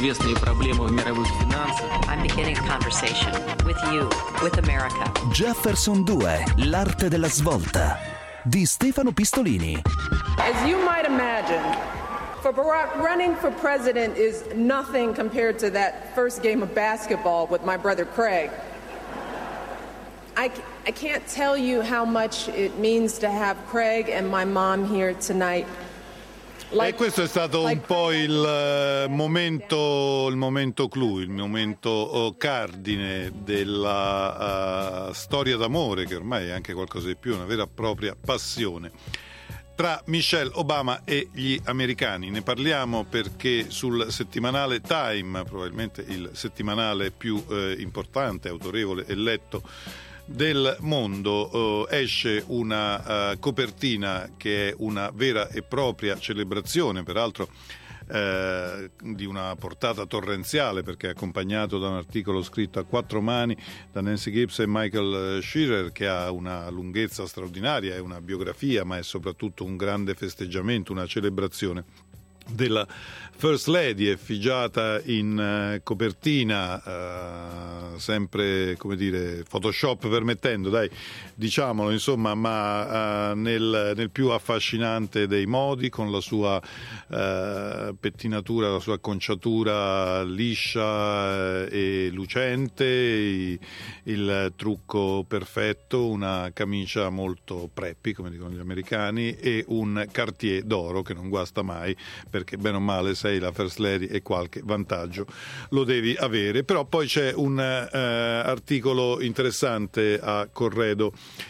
известные проблемы в мировых финансах. I'm beginning a conversation with you, with America. Jefferson 2, l'arte della svolta, di Stefano Pistolini. As you might imagine, for Barack, running for president is nothing compared to that first game of basketball with my brother Craig. I can't tell you how much it means to have Craig and my mom here tonight. E questo è stato un po' il momento clou, il momento cardine della storia d'amore, che ormai è anche qualcosa di più, una vera e propria passione tra Michelle Obama e gli americani. Ne parliamo perché sul settimanale Time, probabilmente il settimanale più importante, autorevole e letto del mondo, esce una copertina che è una vera e propria celebrazione, peraltro di una portata torrenziale, perché è accompagnato da un articolo scritto a 4 mani da Nancy Gibbs e Michael Shearer, che ha una lunghezza straordinaria, è una biografia, ma è soprattutto un grande festeggiamento, una celebrazione della First Lady, effigiata in copertina, sempre, come dire, Photoshop permettendo, dai, diciamolo, insomma, ma nel più affascinante dei modi, con la sua pettinatura, la sua acconciatura liscia e lucente, il trucco perfetto, una camicia molto preppy, come dicono gli americani, e un Cartier d'oro che non guasta mai, perché bene o male sei la First Lady e qualche vantaggio lo devi avere. Però poi c'è un articolo interessante a corredo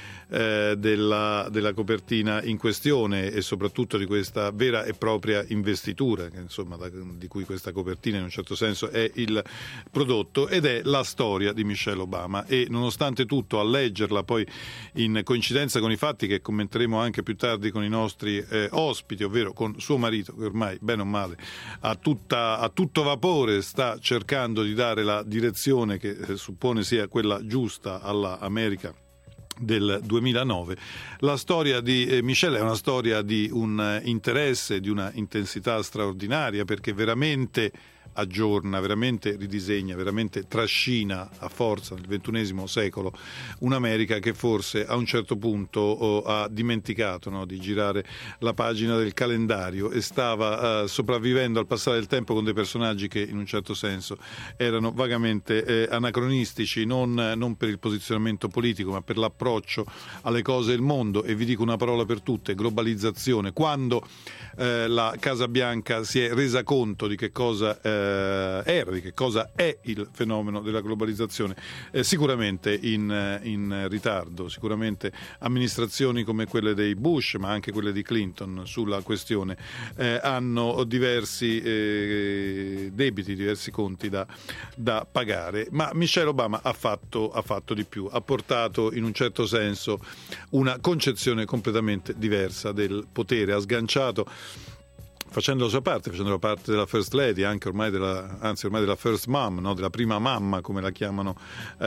della copertina in questione, e soprattutto di questa vera e propria investitura, che insomma di cui questa copertina in un certo senso è il prodotto, ed è la storia di Michelle Obama. E nonostante tutto, a leggerla poi in coincidenza con i fatti che commenteremo anche più tardi con i nostri ospiti, ovvero con suo marito, che ormai bene o male a tutto vapore sta cercando di dare la direzione che suppone sia quella giusta alla America del 2009, la storia di Michelle è una storia di un interesse, di una intensità straordinaria, perché veramente aggiorna, veramente ridisegna, veramente trascina a forza nel XXI secolo un'America che forse a un certo punto ha dimenticato, no, di girare la pagina del calendario, e stava sopravvivendo al passare del tempo con dei personaggi che in un certo senso erano vagamente anacronistici, non per il posizionamento politico, ma per l'approccio alle cose del mondo. E vi dico una parola per tutte: globalizzazione. Quando la Casa Bianca si è resa conto di che cosa di che cosa è il fenomeno della globalizzazione, sicuramente in ritardo, sicuramente amministrazioni come quelle dei Bush, ma anche quelle di Clinton sulla questione hanno diversi debiti, diversi conti da pagare. Ma Michelle Obama ha fatto di più, ha portato in un certo senso una concezione completamente diversa del potere, ha sganciato, facendo la sua parte, facendo la parte della First Lady, anche ormai della First Mom, no? Della prima mamma, come la chiamano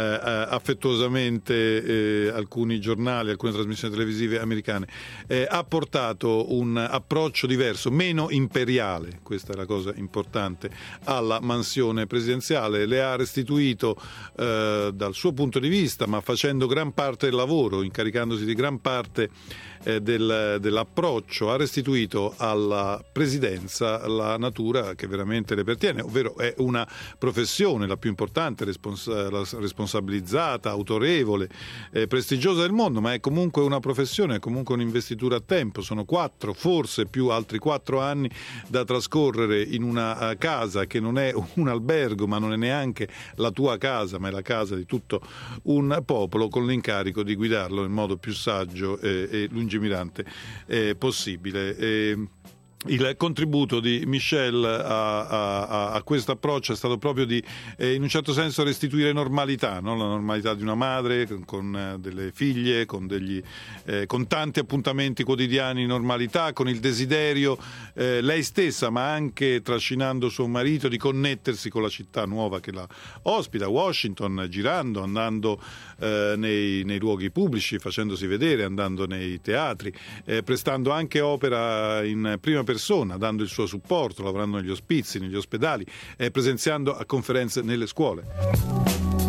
affettuosamente alcuni giornali, alcune trasmissioni televisive americane. Ha portato un approccio diverso, meno imperiale, questa è la cosa importante, alla mansione presidenziale. Le ha restituito dal suo punto di vista, ma facendo gran parte del lavoro, incaricandosi di gran parte dell'approccio, ha restituito alla presidenza la natura che veramente le pertiene, ovvero è una professione, la più importante, responsabilizzata, autorevole, prestigiosa del mondo, ma è comunque una professione, è comunque un'investitura a tempo. Sono 4, forse più altri 4 anni da trascorrere in una casa che non è un albergo, ma non è neanche la tua casa, ma è la casa di tutto un popolo, con l'incarico di guidarlo nel modo più saggio e lungimirante possibile. Il contributo di Michelle a questo approccio è stato proprio di in un certo senso restituire normalità, no? La normalità di una madre con delle figlie, con tanti appuntamenti quotidiani, normalità, con il desiderio lei stessa, ma anche trascinando suo marito, di connettersi con la città nuova che la ospita, Washington, girando, andando nei luoghi pubblici, facendosi vedere, andando nei teatri, prestando anche opera in prima persona, dando il suo supporto, lavorando negli ospizi, negli ospedali, presenziando a conferenze nelle scuole.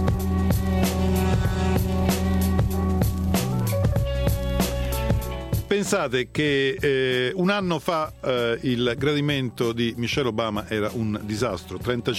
Pensate che un anno fa il gradimento di Michelle Obama era un disastro.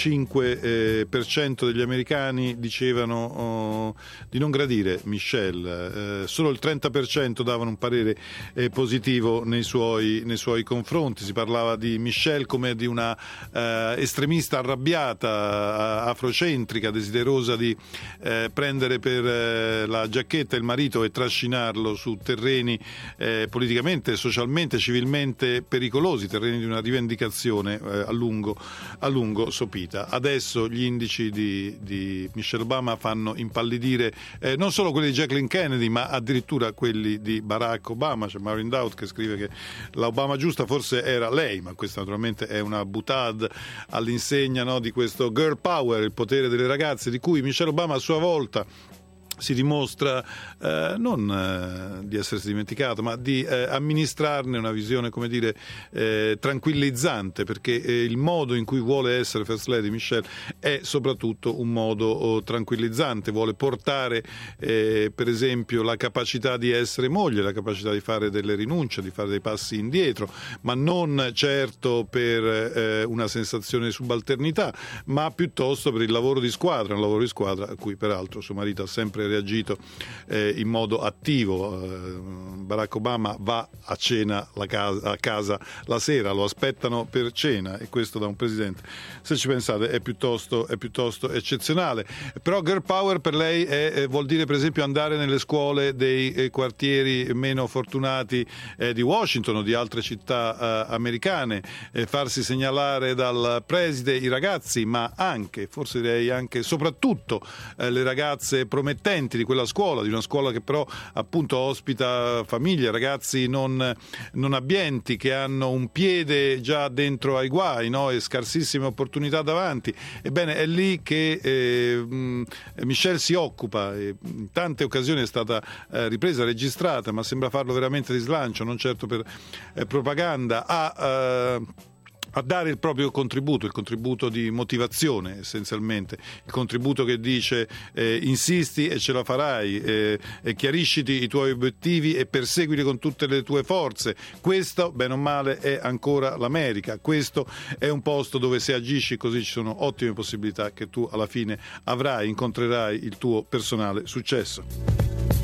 35% degli americani dicevano di non gradire Michelle, solo il 30% davano un parere positivo nei suoi confronti. Si parlava di Michelle come di una estremista arrabbiata, afrocentrica, desiderosa di prendere per la giacchetta il marito e trascinarlo su terreni politicamente, socialmente, civilmente pericolosi, terreni di una rivendicazione a lungo sopita. Adesso gli indici di Michelle Obama fanno impallidire non solo quelli di Jacqueline Kennedy, ma addirittura quelli di Barack Obama. C'è Maureen Dowd che scrive che la Obama giusta forse era lei, ma questa naturalmente è una boutade all'insegna, no, di questo girl power, il potere delle ragazze, di cui Michelle Obama a sua volta si dimostra non di essersi dimenticato, ma di amministrarne una visione, come dire, tranquillizzante, perché il modo in cui vuole essere First Lady Michelle è soprattutto un modo tranquillizzante. Vuole portare per esempio la capacità di essere moglie, la capacità di fare delle rinunce, di fare dei passi indietro, ma non certo per una sensazione di subalternità, ma piuttosto per il lavoro di squadra, un lavoro di squadra a cui peraltro suo marito ha sempre reagito in modo attivo. Barack Obama va a cena a casa la sera, lo aspettano per cena, e questo da un presidente, se ci pensate, è piuttosto eccezionale. Però girl power per lei vuol dire per esempio andare nelle scuole dei quartieri meno fortunati di Washington o di altre città americane, farsi segnalare dal preside i ragazzi, ma anche, forse direi anche soprattutto le ragazze promettenti di quella scuola, di una scuola che però appunto ospita famiglie, ragazzi non abbienti, che hanno un piede già dentro ai guai, no? E scarsissime opportunità davanti. Ebbene, è lì che Michelle si occupa, in tante occasioni è stata ripresa, registrata, ma sembra farlo veramente di slancio, non certo per propaganda, a dare il proprio contributo, il contributo di motivazione essenzialmente, il contributo che dice insisti e ce la farai, chiarisciti i tuoi obiettivi e perseguili con tutte le tue forze. Questo, bene o male, è ancora l'America. Questo è un posto dove se agisci così ci sono ottime possibilità che tu alla fine incontrerai il tuo personale successo.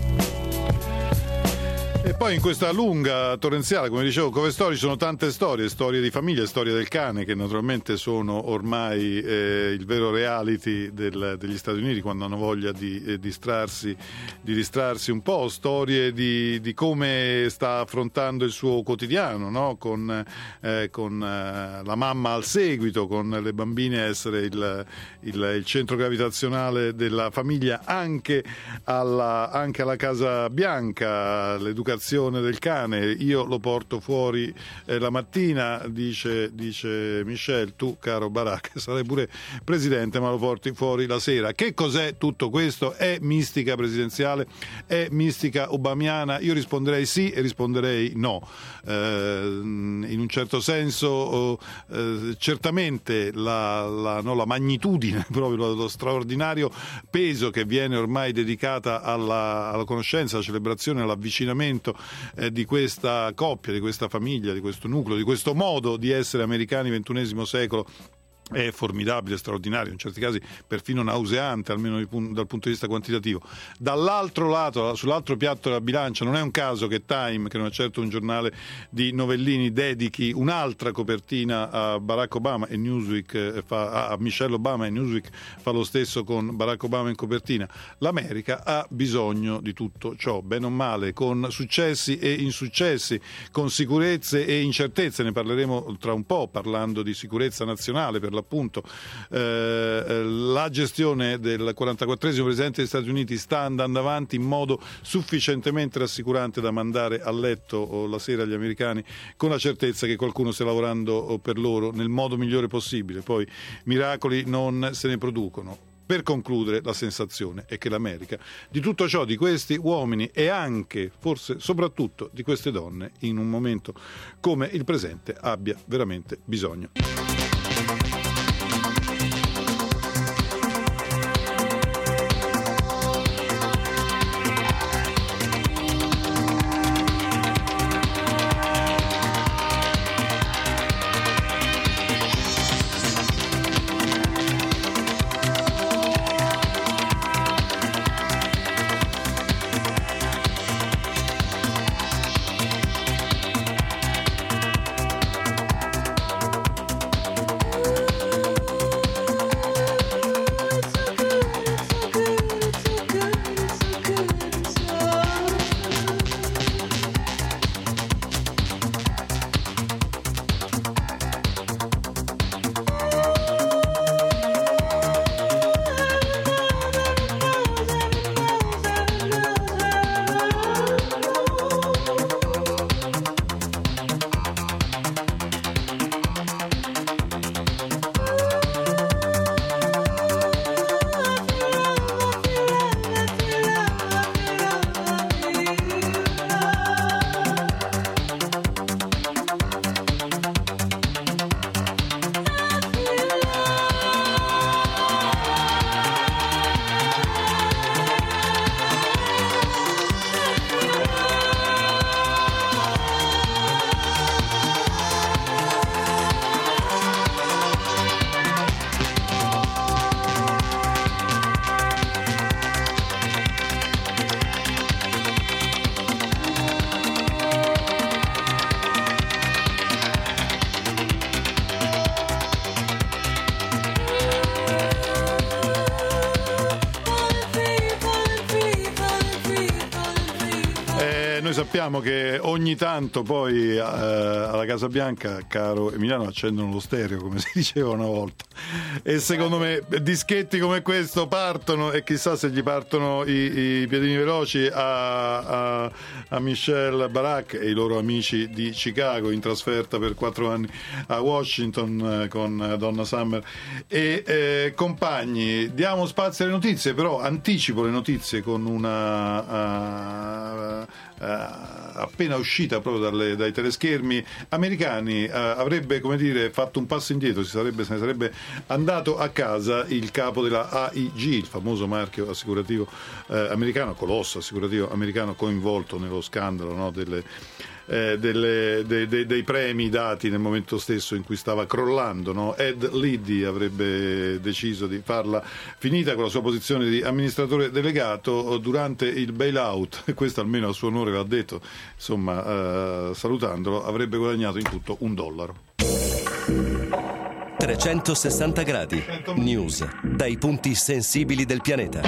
E poi in questa lunga torrenziale, come dicevo, Cover Story, sono tante storie di famiglia, storie del cane, che naturalmente sono ormai il vero reality degli Stati Uniti quando hanno voglia di distrarsi un po', storie di come sta affrontando il suo quotidiano, no? con la mamma al seguito, con le bambine a essere il centro gravitazionale della famiglia anche alla Casa Bianca, l'educazione del cane. Io lo porto fuori la mattina, dice Michelle, tu caro Barack sarai pure presidente ma lo porti fuori la sera. Che cos'è tutto questo? È mistica presidenziale? È mistica obamiana? Io risponderei sì e risponderei no. In un certo senso certamente la magnitudine, proprio lo straordinario peso che viene ormai dedicata alla conoscenza, alla celebrazione, all'avvicinamento di questa coppia, di questa famiglia, di questo nucleo, di questo modo di essere americani XXI secolo, è formidabile, straordinario, in certi casi perfino nauseante, almeno dal punto di vista quantitativo. Dall'altro lato, sull'altro piatto della bilancia, non è un caso che Time, che non è certo un giornale di novellini, dedichi un'altra copertina a Barack Obama, e Newsweek a Michelle Obama, e Newsweek fa lo stesso con Barack Obama in copertina. L'America ha bisogno di tutto ciò, bene o male, con successi e insuccessi, con sicurezze e incertezze. Ne parleremo tra un po', parlando di sicurezza nazionale per l'appunto. La gestione del 44esimo presidente degli Stati Uniti sta andando avanti in modo sufficientemente rassicurante da mandare a letto la sera gli americani con la certezza che qualcuno stia lavorando per loro nel modo migliore possibile. Poi miracoli non se ne producono. Per concludere, la sensazione è che l'America di tutto ciò, di questi uomini e anche, forse soprattutto, di queste donne, in un momento come il presente, abbia veramente bisogno. Noi sappiamo che ogni tanto poi alla Casa Bianca, caro Emiliano, accendono lo stereo, come si diceva una volta, e secondo me dischetti come questo partono, e chissà se gli partono i piedini veloci a Michelle Barak e i loro amici di Chicago, in trasferta per 4 anni a Washington con Donna Summer e compagni. Diamo spazio alle notizie, però anticipo le notizie con una appena uscita proprio dai teleschermi americani. Avrebbe, come dire, fatto un passo indietro, se ne sarebbe andato a casa il capo della AIG, il famoso marchio assicurativo americano, colosso assicurativo americano coinvolto nello scandalo, no, dei premi dati nel momento stesso in cui stava crollando, no? Ed Liddy avrebbe deciso di farla finita con la sua posizione di amministratore delegato durante il bailout, e questo almeno a suo onore l'ha detto, insomma, salutandolo, avrebbe guadagnato in tutto $1. 360 gradi news dai punti sensibili del pianeta.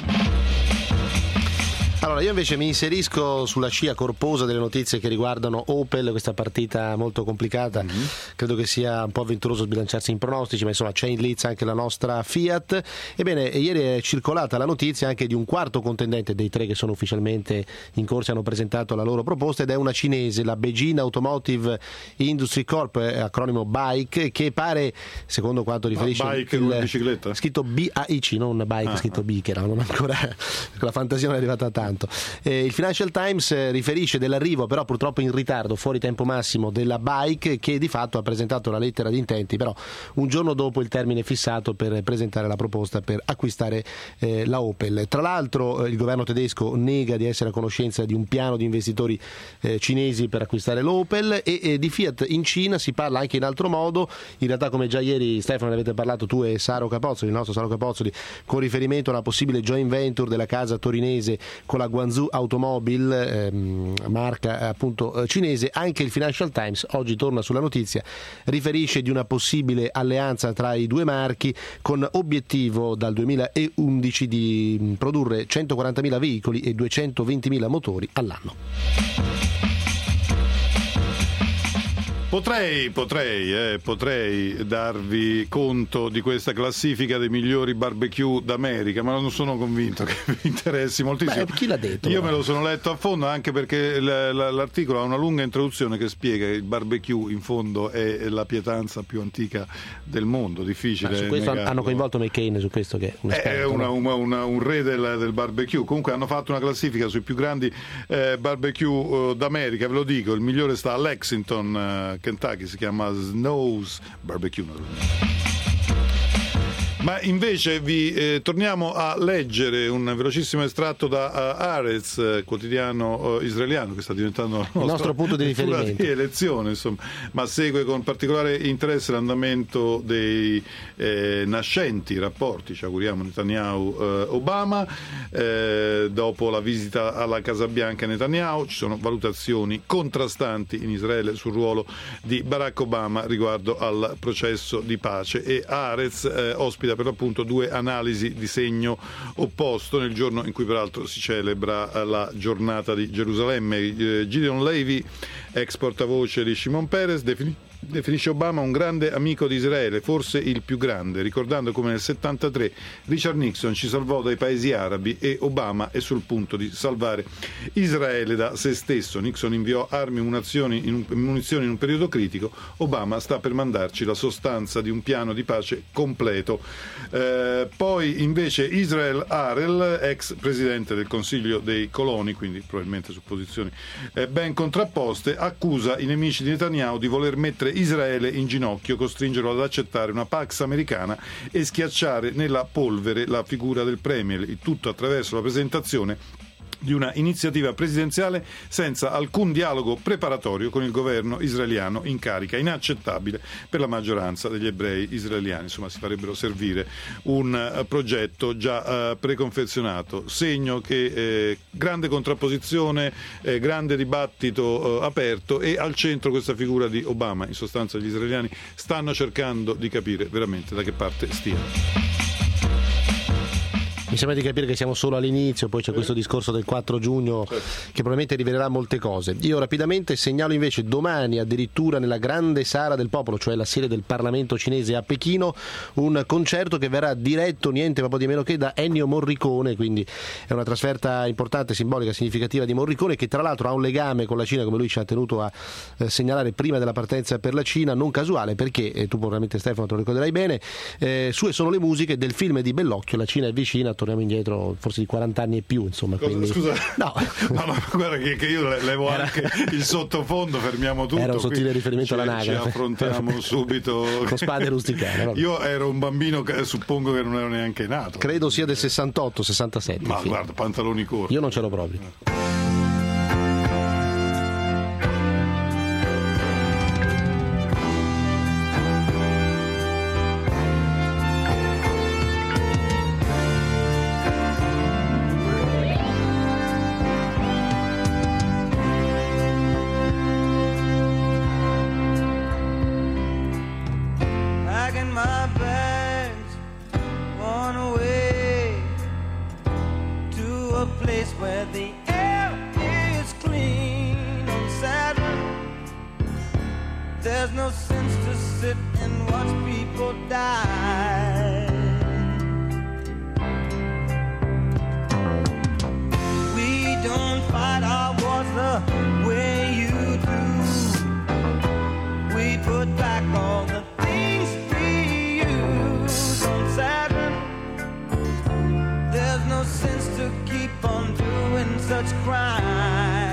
Allora, io invece mi inserisco sulla scia corposa delle notizie che riguardano Opel, questa partita molto complicata. Credo che sia un po' avventuroso sbilanciarsi in pronostici, ma insomma c'è in liz anche la nostra Fiat. Ebbene, ieri è circolata la notizia anche di un quarto contendente dei 3 che sono ufficialmente in corsa e hanno presentato la loro proposta, ed è una cinese, la Beijing Automotive Industry Corp, acronimo BAIC, che pare, secondo quanto riferisce BAIC come bicicletta? Scritto BAIC, non BAIC, scritto B, che era, non ancora la fantasia non è arrivata tanto. Il Financial Times riferisce dell'arrivo, però purtroppo in ritardo, fuori tempo massimo, della BAIC, che di fatto ha presentato la lettera di intenti però un giorno dopo il termine fissato per presentare la proposta per acquistare la Opel. Tra l'altro il governo tedesco nega di essere a conoscenza di un piano di investitori cinesi per acquistare l'Opel, e di Fiat in Cina si parla anche in altro modo. In realtà, come già ieri, Stefano, ne avete parlato tu e Saro Capozzoli, il nostro Saro Capozzoli, con riferimento a una possibile joint venture della casa torinese con la Guangzhou Automobile, marca appunto cinese. Anche il Financial Times oggi torna sulla notizia, riferisce di una possibile alleanza tra i due marchi, con obiettivo dal 2011 di produrre 140.000 veicoli e 220.000 motori all'anno. Potrei darvi conto di questa classifica dei migliori barbecue d'America, ma non sono convinto che vi interessi moltissimo. Beh, chi l'ha detto? Io me lo sono letto a fondo, anche perché l'articolo ha una lunga introduzione che spiega che il barbecue in fondo è la pietanza più antica del mondo, difficile. Su questo negarlo. hanno coinvolto McCain, su questo che è un esperto, un re del barbecue. Comunque hanno fatto una classifica sui più grandi barbecue d'America, ve lo dico, il migliore sta a Lexington, Kentucky, si chiama Snow's Barbecue. Ma invece vi torniamo a leggere un velocissimo estratto da Haaretz, quotidiano israeliano che sta diventando il nostro punto di riferimento di elezione, insomma, ma segue con particolare interesse l'andamento dei nascenti rapporti, ci auguriamo, Netanyahu-Obama. Dopo la visita alla Casa Bianca Netanyahu ci sono valutazioni contrastanti in Israele sul ruolo di Barack Obama riguardo al processo di pace, e Haaretz ospita per l'appunto due analisi di segno opposto nel giorno in cui peraltro si celebra la giornata di Gerusalemme. Gideon Levy, ex portavoce di Shimon Peres, definisce Obama un grande amico di Israele, forse il più grande, ricordando come nel 73 Richard Nixon ci salvò dai paesi arabi e Obama è sul punto di salvare Israele da se stesso. Nixon inviò armi e munizioni in un periodo critico, Obama sta per mandarci la sostanza di un piano di pace completo. Poi invece Israel Harel, ex presidente del Consiglio dei Coloni, quindi probabilmente su posizioni ben contrapposte, accusa i nemici di Netanyahu di voler mettere Israele in ginocchio, costringerlo ad accettare una Pax americana e schiacciare nella polvere la figura del premier, il tutto attraverso la presentazione di una iniziativa presidenziale senza alcun dialogo preparatorio con il governo israeliano in carica, inaccettabile per la maggioranza degli ebrei israeliani. Insomma, si farebbero servire un progetto già preconfezionato, segno che grande contrapposizione, grande dibattito aperto, e al centro questa figura di Obama. In sostanza gli israeliani stanno cercando di capire veramente da che parte stiano. Mi sembra di capire che siamo solo all'inizio, poi c'è questo discorso del 4 giugno che probabilmente rivelerà molte cose. Io rapidamente segnalo invece domani, addirittura nella grande sala del popolo, cioè la sede del Parlamento cinese a Pechino, un concerto che verrà diretto niente ma po' di meno che da Ennio Morricone, quindi è una trasferta importante, simbolica, significativa di Morricone, che tra l'altro ha un legame con la Cina, come lui ci ha tenuto a segnalare prima della partenza per la Cina, non casuale, perché tu probabilmente, Stefano, te lo ricorderai bene, sue sono le musiche del film di Bellocchio, La Cina è vicina, torniamo indietro forse di 40 anni e più, insomma. Quindi... Scusa, no, guarda che io levo anche il sottofondo, fermiamo tutto. Era un sottile riferimento alla Ci affrontiamo subito con spade rusticane. Io ero un bambino che suppongo che non ero neanche nato. Credo sia del 68-67. Ma guarda, pantaloni corti. Io non c'ero proprio. There's no sense to sit and watch people die. We don't fight our wars the way you do. We put back all the things we use on Saturn. There's no sense to keep on doing such crimes.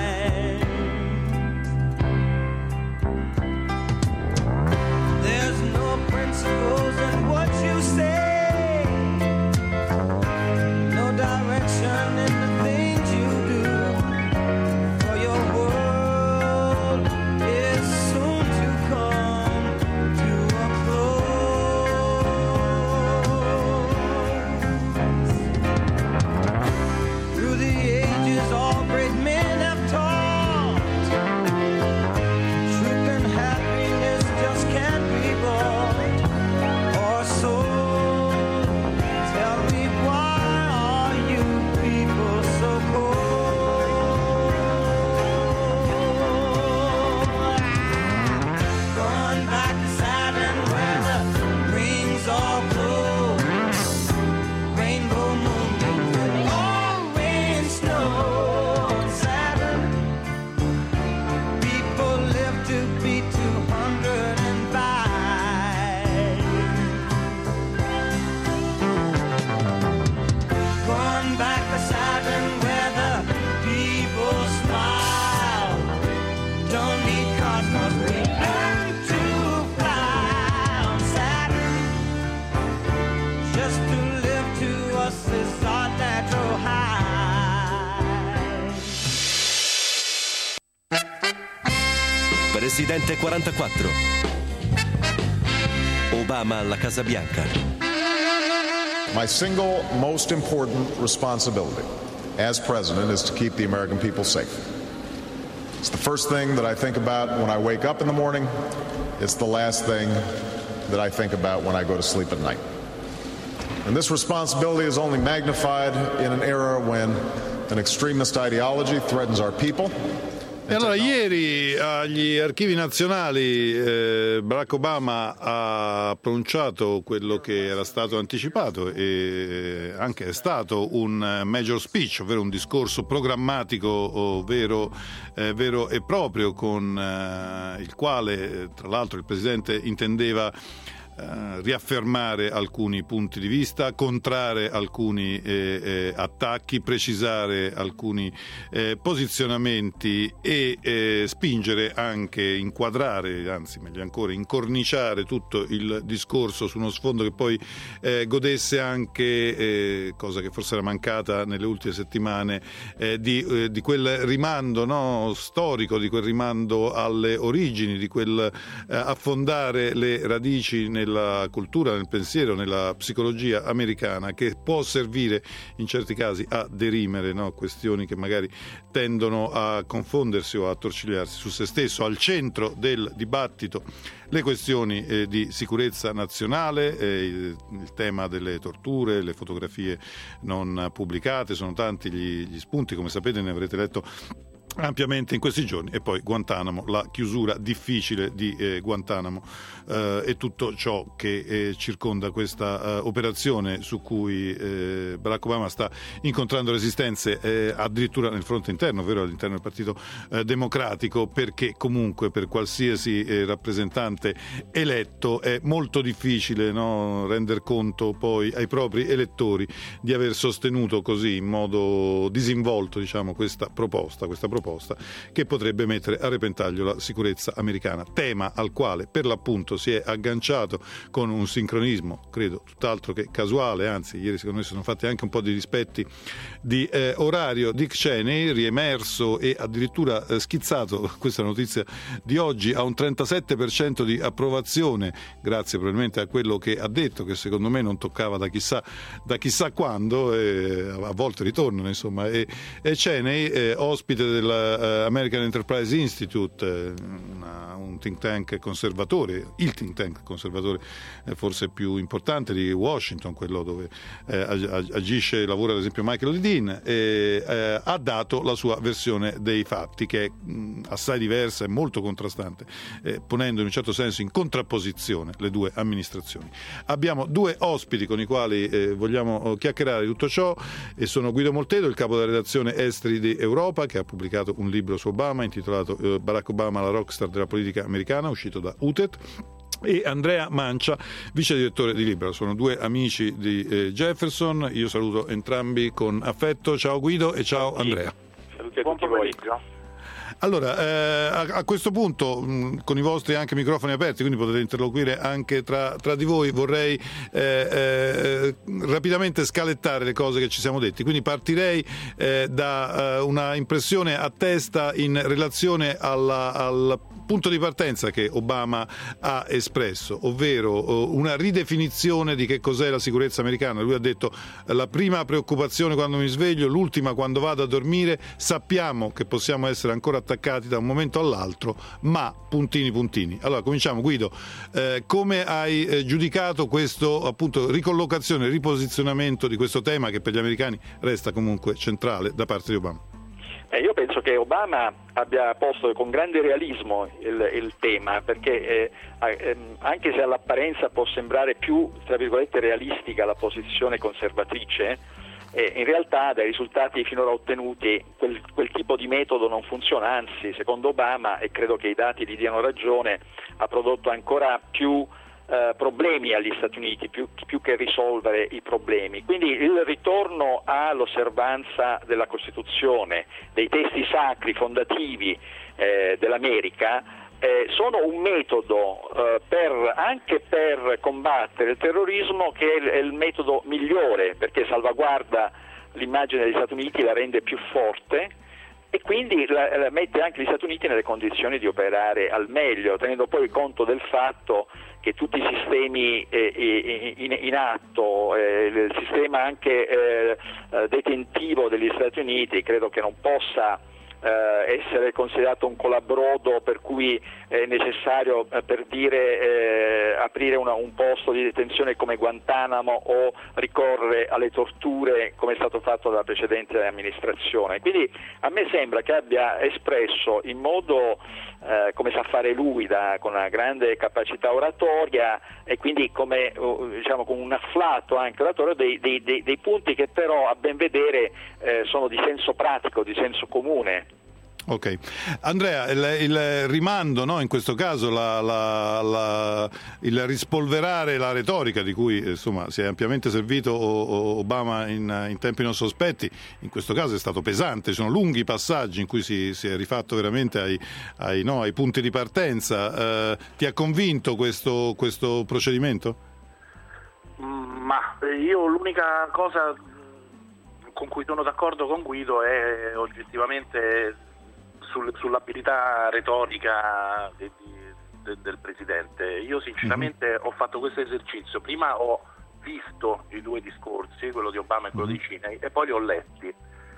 Principles and what Presidente 44. Obama alla Casa Bianca. My single most important responsibility as president is to keep the American people safe. It's the first thing that I think about when I wake up in the morning. It's the last thing that I think about when I go to sleep at night. And this responsibility is only magnified in an era when an extremist ideology threatens our people. E allora ieri agli archivi nazionali Barack Obama ha pronunciato quello che era stato anticipato e anche è stato un major speech, ovvero un discorso programmatico vero e proprio, con il quale tra l'altro il Presidente intendeva riaffermare alcuni punti di vista, contrarre alcuni attacchi, precisare alcuni posizionamenti e spingere anche, inquadrare, anzi meglio ancora incorniciare tutto il discorso su uno sfondo che poi godesse anche, cosa che forse era mancata nelle ultime settimane, di quel rimando, no, storico, di quel rimando alle origini, di quel affondare le radici nella cultura, nel pensiero, nella psicologia americana, che può servire in certi casi a derimere, no, questioni che magari tendono a confondersi o a attorcigliarsi su se stesso. Al centro del dibattito le questioni di sicurezza nazionale, il tema delle torture, le fotografie non pubblicate, sono tanti gli spunti, come sapete ne avrete letto ampiamente in questi giorni, e poi Guantanamo, la chiusura difficile di Guantanamo e tutto ciò che circonda questa operazione su cui Barack Obama sta incontrando resistenze addirittura nel fronte interno, ovvero all'interno del Partito Democratico, perché comunque per qualsiasi rappresentante eletto è molto difficile, no, render conto poi ai propri elettori di aver sostenuto così in modo disinvolto, diciamo, questa proposta che potrebbe mettere a repentaglio la sicurezza americana, tema al quale per l'appunto si è agganciato con un sincronismo credo tutt'altro che casuale, anzi ieri secondo me sono fatti anche un po' di rispetti di orario, Dick Cheney, riemerso e addirittura schizzato, questa è la notizia di oggi, a un 37% di approvazione, grazie probabilmente a quello che ha detto, che secondo me non toccava da chissà quando, a volte ritornano insomma, e Cheney, ospite dell'American Enterprise Institute, un think tank conservatore, il think tank conservatore forse più importante di Washington, quello dove agisce e lavora ad esempio Michael Ledeen, ha dato la sua versione dei fatti, che è assai diversa e molto contrastante, ponendo in un certo senso in contrapposizione le due amministrazioni. Abbiamo due ospiti con i quali vogliamo chiacchierare di tutto ciò, e sono Guido Moltedo, il capo della redazione Esteri di Europa, che ha pubblicato un libro su Obama intitolato Barack Obama, la rockstar della politica americana, uscito da UTET, e Andrea Mancia, vice direttore di Libera. Sono due amici di Jefferson. Io saluto entrambi con affetto. Ciao Guido e ciao Andrea. Saluti a tutti voi. Allora, a questo punto, con i vostri anche microfoni aperti, quindi potete interloquire anche tra di voi, vorrei rapidamente scalettare le cose che ci siamo detti. Quindi partirei da una impressione a testa in relazione al punto di partenza che Obama ha espresso, ovvero una ridefinizione di che cos'è la sicurezza americana. Lui ha detto: la prima preoccupazione quando mi sveglio, l'ultima quando vado a dormire, sappiamo che possiamo essere ancora attaccati da un momento all'altro, ma puntini. Allora cominciamo, Guido, come hai giudicato questo appunto ricollocazione, riposizionamento di questo tema che per gli americani resta comunque centrale da parte di Obama? Io penso che Obama abbia posto con grande realismo il tema, perché anche se all'apparenza può sembrare più, tra virgolette, realistica la posizione conservatrice, in realtà dai risultati finora ottenuti quel tipo di metodo non funziona, anzi secondo Obama, e credo che i dati gli diano ragione, ha prodotto ancora più problemi agli Stati Uniti, più che risolvere i problemi. Quindi il ritorno all'osservanza della Costituzione, dei testi sacri fondativi dell'America, sono un metodo anche per combattere il terrorismo, che è il metodo migliore, perché salvaguarda l'immagine degli Stati Uniti, la rende più forte, e quindi mette anche gli Stati Uniti nelle condizioni di operare al meglio, tenendo poi conto del fatto che tutti i sistemi in atto, il sistema anche detentivo degli Stati Uniti, credo che non possa essere considerato un colabrodo per cui è necessario, per dire, aprire un posto di detenzione come Guantanamo o ricorrere alle torture come è stato fatto dalla precedente amministrazione. Quindi a me sembra che abbia espresso in modo come sa fare lui, con una grande capacità oratoria e quindi come diciamo con un afflato anche oratorio dei punti che però a ben vedere sono di senso pratico, di senso comune. Ok, Andrea, il rimando, no, in questo caso il rispolverare la retorica di cui insomma si è ampiamente servito Obama in tempi non sospetti, in questo caso è stato pesante, ci sono lunghi passaggi in cui si è rifatto veramente ai punti di partenza. Ti ha convinto questo procedimento? Ma io l'unica cosa con cui sono d'accordo con Guido è oggettivamente sull'abilità retorica del Presidente. Io sinceramente ho fatto questo esercizio, prima ho visto i due discorsi, quello di Obama e quello di Cheney, e poi li ho letti.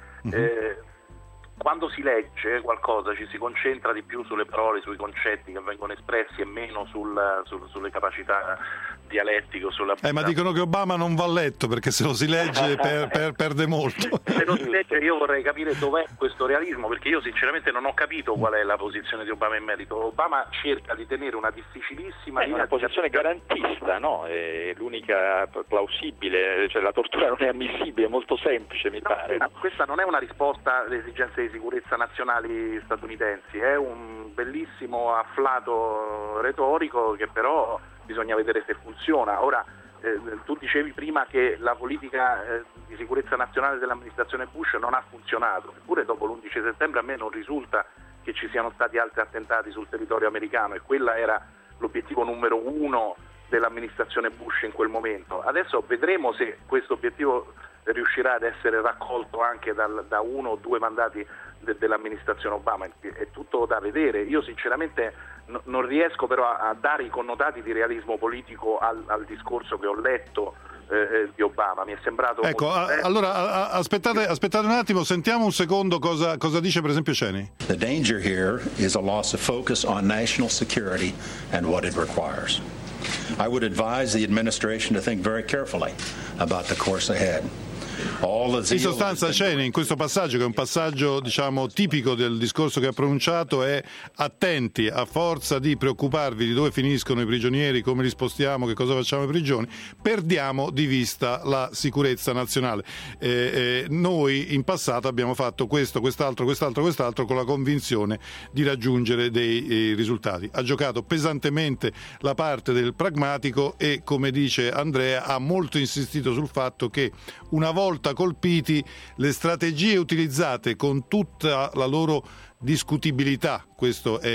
Quando si legge qualcosa ci si concentra di più sulle parole, sui concetti che vengono espressi e meno sulle capacità dialettiche o sulla ma dicono che Obama non va letto perché se lo si legge perde molto. Se lo si legge io vorrei capire dov'è questo realismo, perché io sinceramente non ho capito qual è la posizione di Obama in merito. Obama cerca di tenere una difficilissima una posizione garantista, no? È l'unica plausibile, cioè la tortura non è ammissibile, è molto semplice, mi pare. No? Questa non è una risposta alle esigenze di sicurezza nazionali statunitensi, è un bellissimo afflato retorico che però bisogna vedere se funziona. Ora, tu dicevi prima che la politica di sicurezza nazionale dell'amministrazione Bush non ha funzionato, eppure dopo l'11 settembre a me non risulta che ci siano stati altri attentati sul territorio americano, e quella era l'obiettivo numero 1 dell'amministrazione Bush in quel momento. Adesso vedremo se questo obiettivo riuscirà ad essere raccolto anche da uno o due mandati dell'amministrazione Obama, è tutto da vedere. Io sinceramente non riesco però a dare i connotati di realismo politico al discorso che ho letto di Obama, mi è sembrato allora aspettate un attimo, sentiamo un secondo cosa dice per esempio Cheney. The danger here is a loss of focus on national security and what it requires. I would advise the administration to think very carefully about the course ahead. In sostanza Cheney in questo passaggio, che è un passaggio diciamo tipico del discorso che ha pronunciato, è: attenti, a forza di preoccuparvi di dove finiscono i prigionieri, come li spostiamo, che cosa facciamo ai prigioni, perdiamo di vista la sicurezza nazionale. Noi in passato abbiamo fatto questo, quest'altro con la convinzione di raggiungere dei risultati. Ha giocato pesantemente la parte del pragmatico e, come dice Andrea, ha molto insistito sul fatto che una volta colpiti, le strategie utilizzate con tutta la loro discutibilità, questo è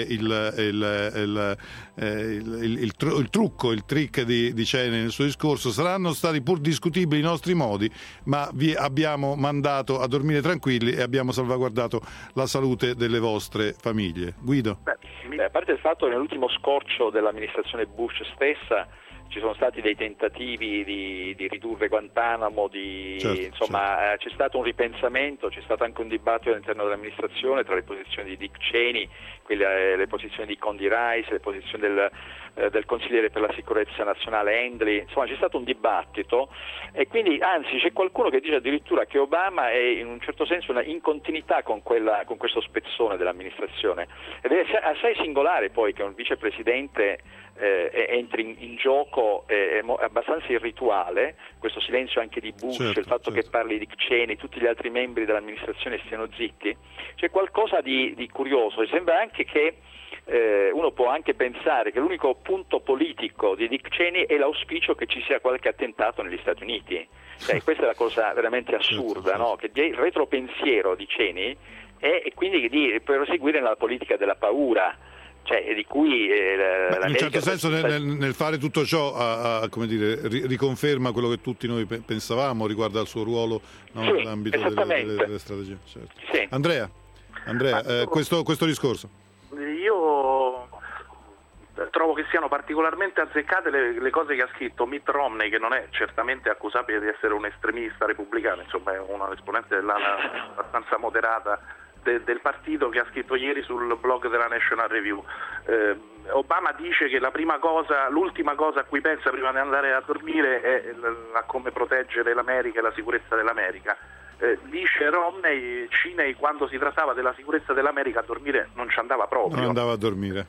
il trucco, il trick di Cheney nel suo discorso, saranno stati pur discutibili i nostri modi, ma vi abbiamo mandato a dormire tranquilli e abbiamo salvaguardato la salute delle vostre famiglie. Guido? A parte il fatto che nell'ultimo scorcio dell'amministrazione Bush stessa ci sono stati dei tentativi di ridurre Guantanamo, c'è stato un ripensamento, c'è stato anche un dibattito all'interno dell'amministrazione tra le posizioni di Dick Cheney, le posizioni di Condi Rice, le posizioni del consigliere per la sicurezza nazionale Endley, insomma c'è stato un dibattito, e quindi anzi c'è qualcuno che dice addirittura che Obama è in un certo senso in continuità con questo spezzone dell'amministrazione, ed è assai singolare poi che un vicepresidente entri in gioco, è abbastanza irrituale questo silenzio anche di Bush, il fatto che parli di Cheney, tutti gli altri membri dell'amministrazione stiano zitti. C'è qualcosa di curioso, e sembra anche che uno può anche pensare che l'unico punto politico di Dick Cheney è l'auspicio che ci sia qualche attentato negli Stati Uniti. Questa è la cosa veramente assurda, no? Che il retropensiero di Cheney è quindi di proseguire nella politica della paura, di cui in un certo senso nel fare tutto ciò come dire, riconferma quello che tutti noi pensavamo riguardo al suo ruolo, no, nell'ambito delle strategie. Certo. Sì. Andrea? Andrea, questo discorso. Io trovo che siano particolarmente azzeccate le cose che ha scritto Mitt Romney, che non è certamente accusabile di essere un estremista repubblicano, insomma è un esponente dell'ala abbastanza moderata del partito, che ha scritto ieri sul blog della National Review. Obama dice che l'ultima cosa a cui pensa prima di andare a dormire è a come proteggere l'America e la sicurezza dell'America. Dice Romney, Cinei quando si trattava della sicurezza dell'America a dormire non ci andava proprio. Non andava a dormire.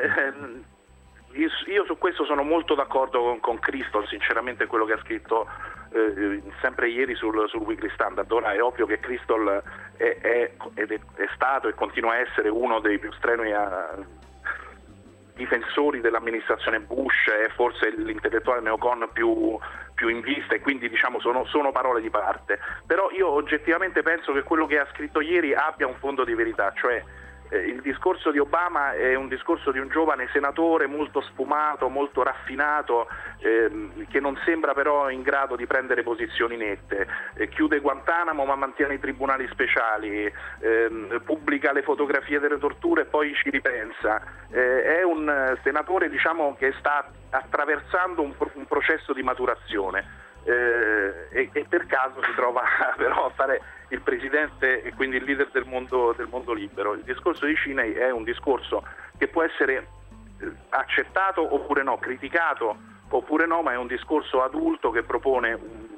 Io su questo sono molto d'accordo con Cristol, sinceramente, quello che ha scritto sempre ieri sul Weekly Standard. Ora è ovvio che Cristol è stato e continua a essere uno dei più strenui difensori dell'amministrazione Bush, è forse l'intellettuale neocon più in vista, e quindi diciamo sono parole di parte. Però io oggettivamente penso che quello che ha scritto ieri abbia un fondo di verità, cioè il discorso di Obama è un discorso di un giovane senatore molto sfumato, molto raffinato, che non sembra però in grado di prendere posizioni nette. Chiude Guantanamo ma mantiene i tribunali speciali, pubblica le fotografie delle torture e poi ci ripensa. È un senatore, diciamo, che sta attraversando un processo di maturazione. E per caso si trova però a fare il presidente e quindi il leader del mondo libero. Il discorso di Cinei è un discorso che può essere accettato oppure no, criticato oppure no, ma è un discorso adulto che propone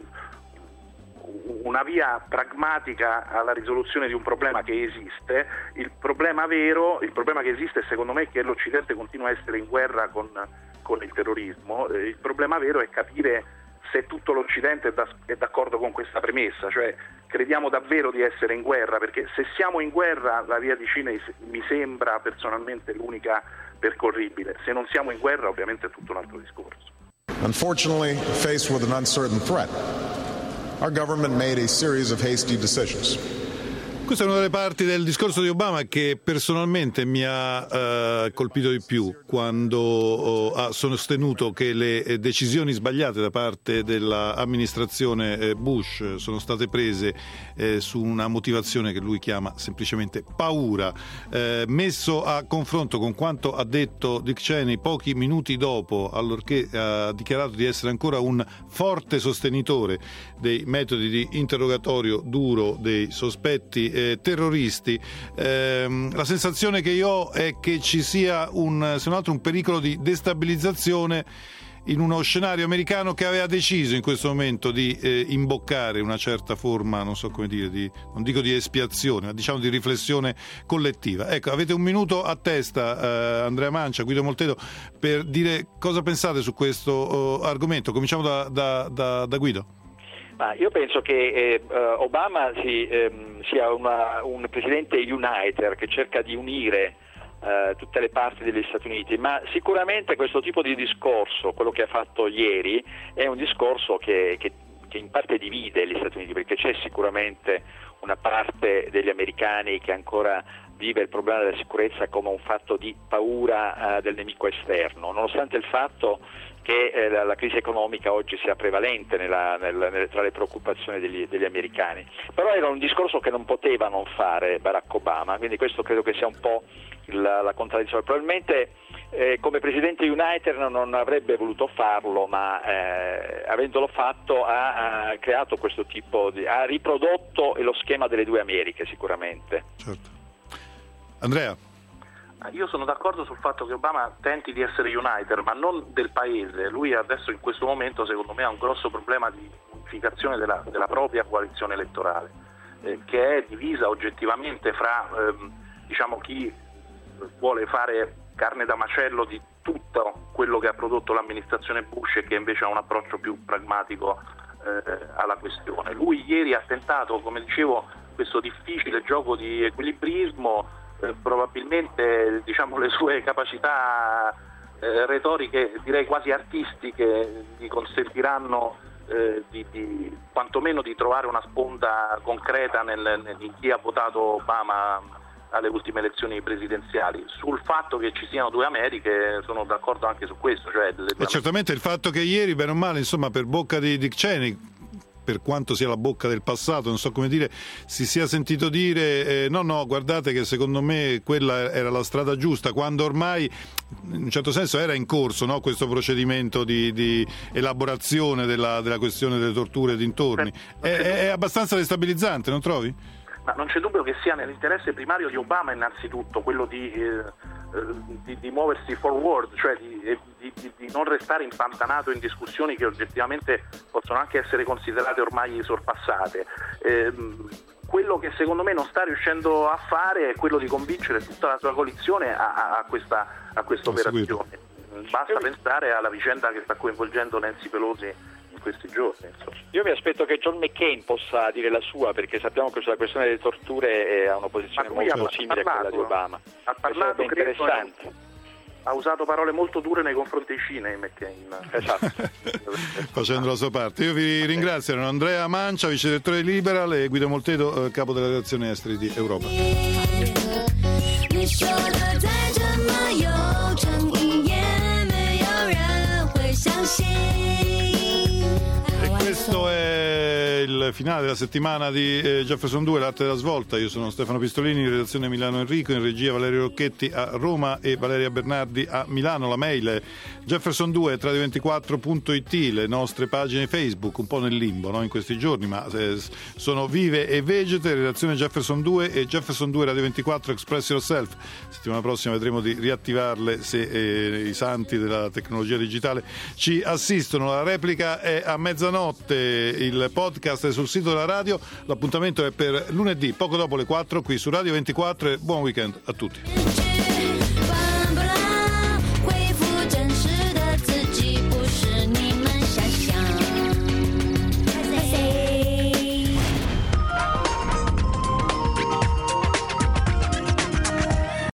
una via pragmatica alla risoluzione di un problema che esiste. Il problema che esiste secondo me è che l'Occidente continua a essere in guerra con il terrorismo. Il problema vero è capire se tutto l'Occidente è d'accordo con questa premessa, cioè crediamo davvero di essere in guerra, perché se siamo in guerra la via di Cinei mi sembra personalmente l'unica percorribile. Se non siamo in guerra ovviamente è tutto un altro discorso. Unfortunately, faced with an uncertain threat, our government made a series of hasty decisions. Questa è una delle parti del discorso di Obama che personalmente mi ha colpito di più, quando ha sostenuto che le decisioni sbagliate da parte dell'amministrazione Bush sono state prese su una motivazione che lui chiama semplicemente paura, messo a confronto con quanto ha detto Dick Cheney pochi minuti dopo, allorché ha dichiarato di essere ancora un forte sostenitore dei metodi di interrogatorio duro dei sospetti terroristi. La sensazione che io ho è che ci sia se non altro un pericolo di destabilizzazione in uno scenario americano che aveva deciso in questo momento di imboccare una certa forma, non so come dire, non dico di espiazione, ma diciamo di riflessione collettiva. Ecco, avete un minuto a testa, Andrea Mancia, Guido Moltedo, per dire cosa pensate su questo argomento. Cominciamo da Guido. Ma io penso che Obama sia un presidente uniter che cerca di unire tutte le parti degli Stati Uniti, ma sicuramente questo tipo di discorso, quello che ha fatto ieri, è un discorso che in parte divide gli Stati Uniti, perché c'è sicuramente una parte degli americani che ancora vive il problema della sicurezza come un fatto di paura del nemico esterno, nonostante il fatto che la crisi economica oggi sia prevalente tra le preoccupazioni degli americani. Però era un discorso che non poteva non fare Barack Obama, quindi questo credo che sia un po' la contraddizione. Probabilmente come presidente Uniter non avrebbe voluto farlo, ma avendolo fatto ha creato questo tipo ha riprodotto lo schema delle due Americhe sicuramente. Certo. Andrea? Io sono d'accordo sul fatto che Obama tenti di essere uniter, ma non del paese. Lui adesso in questo momento secondo me ha un grosso problema di unificazione della propria coalizione elettorale, che è divisa oggettivamente fra diciamo chi vuole fare carne da macello di tutto quello che ha prodotto l'amministrazione Bush e che invece ha un approccio più pragmatico alla questione. Lui ieri ha tentato, come dicevo, questo difficile gioco di equilibrismo. Probabilmente diciamo le sue capacità retoriche, direi quasi artistiche, gli consentiranno di quantomeno di trovare una sponda concreta in chi ha votato Obama alle ultime elezioni presidenziali. Sul fatto che ci siano due Americhe sono d'accordo anche su questo, cioè certamente il fatto che ieri bene o male, insomma, per bocca di Dick Cheney per quanto sia la bocca del passato, non so come dire, si sia sentito dire no, guardate che secondo me quella era la strada giusta, quando ormai in un certo senso era in corso, no, questo procedimento di elaborazione della questione delle torture e dintorni. È abbastanza destabilizzante, non trovi? Ma non c'è dubbio che sia nell'interesse primario di Obama innanzitutto quello di muoversi forward, cioè di non restare impantanato in discussioni che oggettivamente possono anche essere considerate ormai sorpassate. Quello che secondo me non sta riuscendo a fare è quello di convincere tutta la sua coalizione a questa operazione. Basta pensare alla vicenda che sta coinvolgendo Nancy Pelosi in questi giorni. Insomma. Io mi aspetto che John McCain possa dire la sua, perché sappiamo che sulla questione delle torture ha una posizione molto simile a quella di Obama. Ha parlato, interessante. Ha usato parole molto dure nei confronti dei cinesi, McCain. Esatto. Facendo la sua parte. Io vi ringrazio, Andrea Mancia, vice direttore di Liberal, e Guido Moltedo, capo della redazione esteri di Europa. Questo è il finale della settimana di Jefferson 2, l'arte della svolta. Io sono Stefano Pistolini, in redazione Milano Enrico, in regia Valerio Rocchetti a Roma e Valeria Bernardi a Milano. La mail è jefferson2@radio24.it, le nostre pagine Facebook, un po' nel limbo, no, in questi giorni, ma sono vive e vegete. Redazione Jefferson 2 e Jefferson 2 Radio 24 Express Yourself. Settimana prossima vedremo di riattivarle se i santi della tecnologia digitale ci assistono. La replica è a mezzanotte, il podcast è sul sito della radio. L'appuntamento è per lunedì poco dopo le 4 qui su Radio 24 e buon weekend a tutti.